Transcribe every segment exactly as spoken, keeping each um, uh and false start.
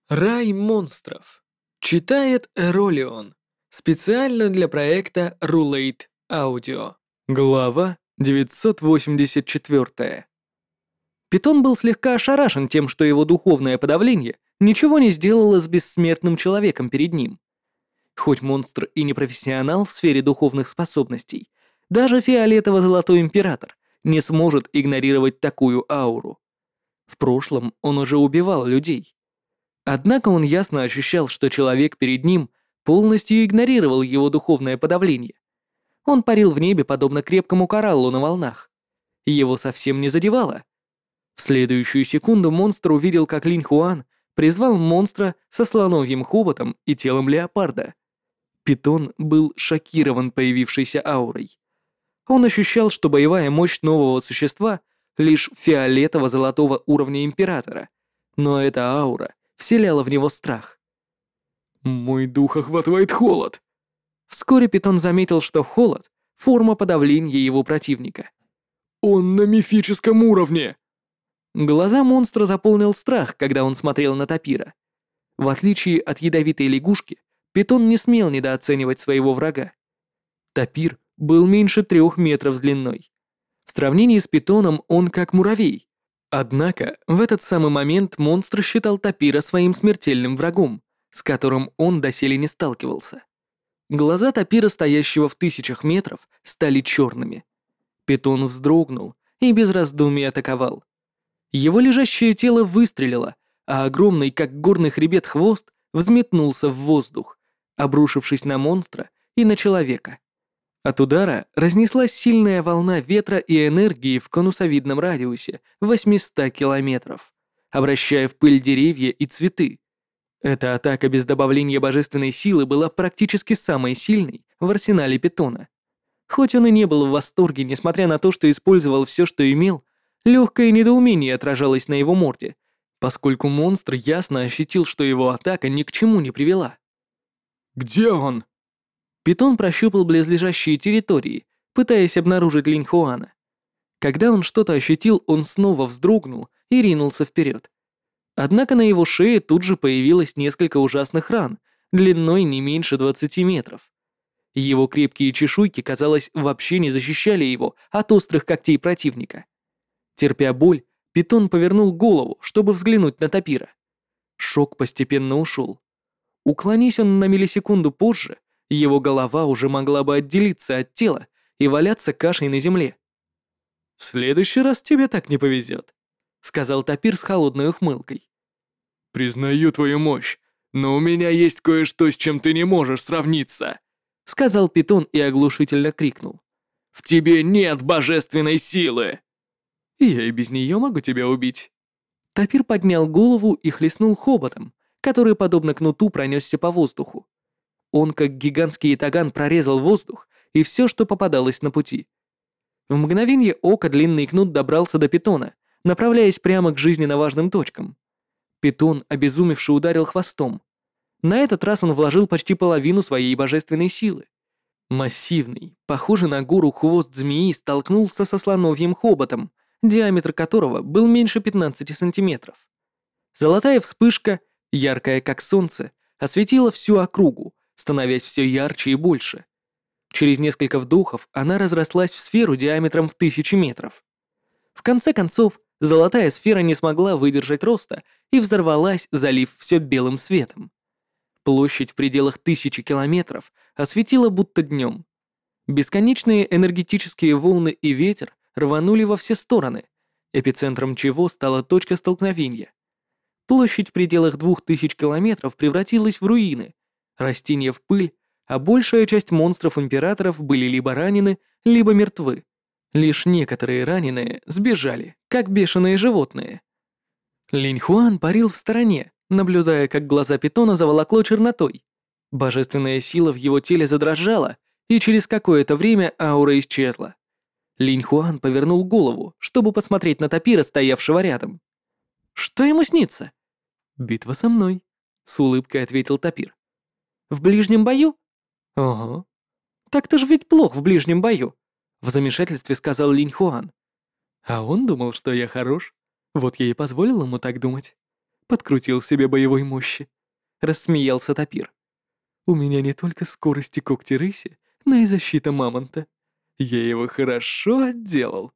Рай монстров. Читает Эролион. Специально для проекта Rulate Audio. Глава девятьсот восемьдесят четыре. Питон был слегка ошарашен тем, что его духовное подавление ничего не сделало с бессмертным человеком перед ним. Хоть монстр и не профессионал в сфере духовных способностей, даже фиолетово-золотой император не сможет игнорировать такую ауру. В прошлом он уже убивал людей. Однако он ясно ощущал, что человек перед ним полностью игнорировал его духовное подавление. Он парил в небе, подобно крепкому кораллу на волнах. Его совсем не задевало. В следующую секунду монстр увидел, как Линь Хуан призвал монстра со слоновьим хоботом и телом леопарда. Питон был шокирован появившейся аурой. Он ощущал, что боевая мощь нового существа лишь фиолетово-золотого уровня императора, но эта аура вселяла в него страх. «Мой дух охватывает холод!» Вскоре Питон заметил, что холод — форма подавления его противника. «Он на мифическом уровне!» Глаза монстра заполнил страх, когда он смотрел на Тапира. В отличие от ядовитой лягушки, Питон не смел недооценивать своего врага. Тапир был меньше трех метров длиной. В сравнении с Питоном он как муравей. Однако в этот самый момент монстр считал Тапира своим смертельным врагом, с которым он доселе не сталкивался. Глаза Тапира, стоящего в тысячах метров, стали черными. Питон вздрогнул и без раздумий атаковал. Его лежащее тело выстрелило, а огромный, как горный хребет, хвост взметнулся в воздух, обрушившись на монстра и на человека. От удара разнеслась сильная волна ветра и энергии в конусовидном радиусе восемьсот километров, обращая в пыль деревья и цветы. Эта атака без добавления божественной силы была практически самой сильной в арсенале Питона. Хоть он и не был в восторге, несмотря на то, что использовал все, что имел, легкое недоумение отражалось на его морде, поскольку монстр ясно ощутил, что его атака ни к чему не привела. «Где он?» Питон прощупал близлежащие территории, пытаясь обнаружить Линь Хуана. Когда он что-то ощутил, он снова вздрогнул и ринулся вперед. Однако на его шее тут же появилось несколько ужасных ран, длиной не меньше двадцати метров. Его крепкие чешуйки, казалось, вообще не защищали его от острых когтей противника. Терпя боль, Питон повернул голову, чтобы взглянуть на Тапира. Шок постепенно ушел. Уклонись он на миллисекунду позже, его голова уже могла бы отделиться от тела и валяться кашей на земле. «В следующий раз тебе так не повезет», — сказал Тапир с холодной ухмылкой. «Признаю твою мощь, но у меня есть кое-что, с чем ты не можешь сравниться», — сказал Питон и оглушительно крикнул. «В тебе нет божественной силы!» «И я и без нее могу тебя убить». Тапир поднял голову и хлестнул хоботом, который, подобно кнуту, пронесся по воздуху. Он, как гигантский ятаган, прорезал воздух и все, что попадалось на пути. В мгновение ока длинный кнут добрался до Питона, направляясь прямо к жизненно важным точкам. Питон, обезумевший, ударил хвостом. На этот раз он вложил почти половину своей божественной силы. Массивный, похожий на гору хвост змеи столкнулся со слоновьим хоботом, диаметр которого был меньше пятнадцати сантиметров. Золотая вспышка, яркая как солнце, осветила всю округу, становясь все ярче и больше. Через несколько вдохов она разрослась в сферу диаметром в тысячи метров. В конце концов, золотая сфера не смогла выдержать роста и взорвалась, залив все белым светом. Площадь в пределах тысячи километров осветила будто днем. Бесконечные энергетические волны и ветер рванули во все стороны, эпицентром чего стала точка столкновения. Площадь в пределах двух тысяч километров превратилась в руины, растения в пыль, а большая часть монстров-императоров были либо ранены, либо мертвы. Лишь некоторые раненые сбежали, как бешеные животные. Линь Хуан парил в стороне, наблюдая, как глаза Питона заволокло чернотой. Божественная сила в его теле задрожала, и через какое-то время аура исчезла. Линь Хуан повернул голову, чтобы посмотреть на Тапира, стоявшего рядом. «Что ему снится?» «Битва со мной», — с улыбкой ответил Тапир. «В ближнем бою?» «Ага». «Так ты ж ведь плох в ближнем бою», — в замешательстве сказал Линь Хуан. «А он думал, что я хорош. Вот я и позволил ему так думать. подкрутил себе боевой мощи. Рассмеялся Тапир. У меня не только скорость и когти рыси, но и защита мамонта. Я его хорошо отделал.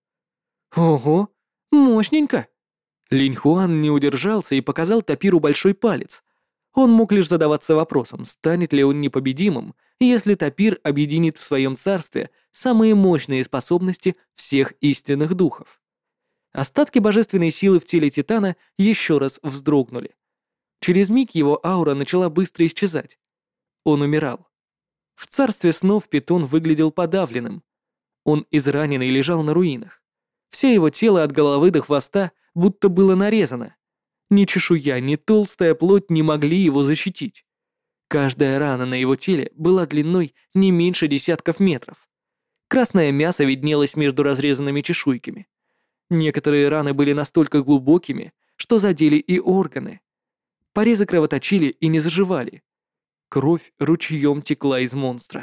Ого, мощненько. Линь Хуан не удержался и показал Тапиру большой палец. Он мог лишь задаваться вопросом, станет ли он непобедимым, если Тапир объединит в своем царстве самые мощные способности всех истинных духов. Остатки божественной силы в теле Титана еще раз вздрогнули. Через миг его аура начала быстро исчезать. Он умирал. В царстве снов Питон выглядел подавленным. Он израненный лежал на руинах. Все его тело от головы до хвоста будто было нарезано. Ни чешуя, ни толстая плоть не могли его защитить. Каждая рана на его теле была длиной не меньше десятков метров. Красное мясо виднелось между разрезанными чешуйками. Некоторые раны были настолько глубокими, что задели и органы. Порезы кровоточили и не заживали. Кровь ручьем текла из монстра.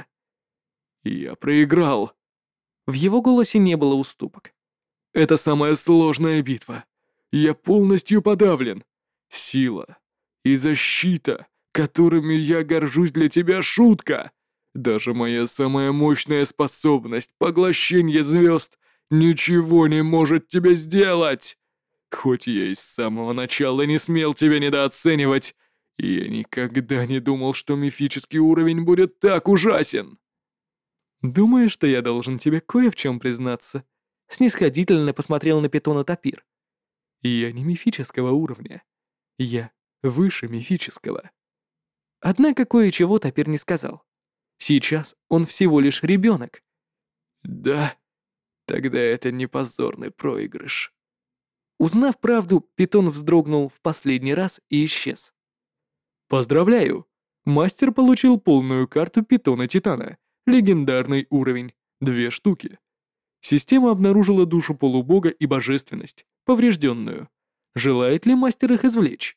«Я проиграл!» В его голосе не было уступок. «Это самая сложная битва. Я полностью подавлен. Сила и защита, которыми я горжусь, для тебя шутка. Даже моя самая мощная способность, поглощение звезд, ничего не может тебе сделать. Хоть я и с самого начала не смел тебя недооценивать, я никогда не думал, что мифический уровень будет так ужасен». «Думаю, что я должен тебе кое в чем признаться», — снисходительно посмотрел на Питона Тапир. «Я не мифического уровня. Я выше мифического». Однако кое-чего Тапир не сказал. Сейчас он всего лишь ребенок. «Да? Тогда это не позорный проигрыш». Узнав правду, Питон вздрогнул в последний раз и исчез. «Поздравляю! Мастер получил полную карту Питона Титана. Легендарный уровень. Две штуки. Система обнаружила душу полубога и божественность, поврежденную. Желает ли мастер их извлечь?»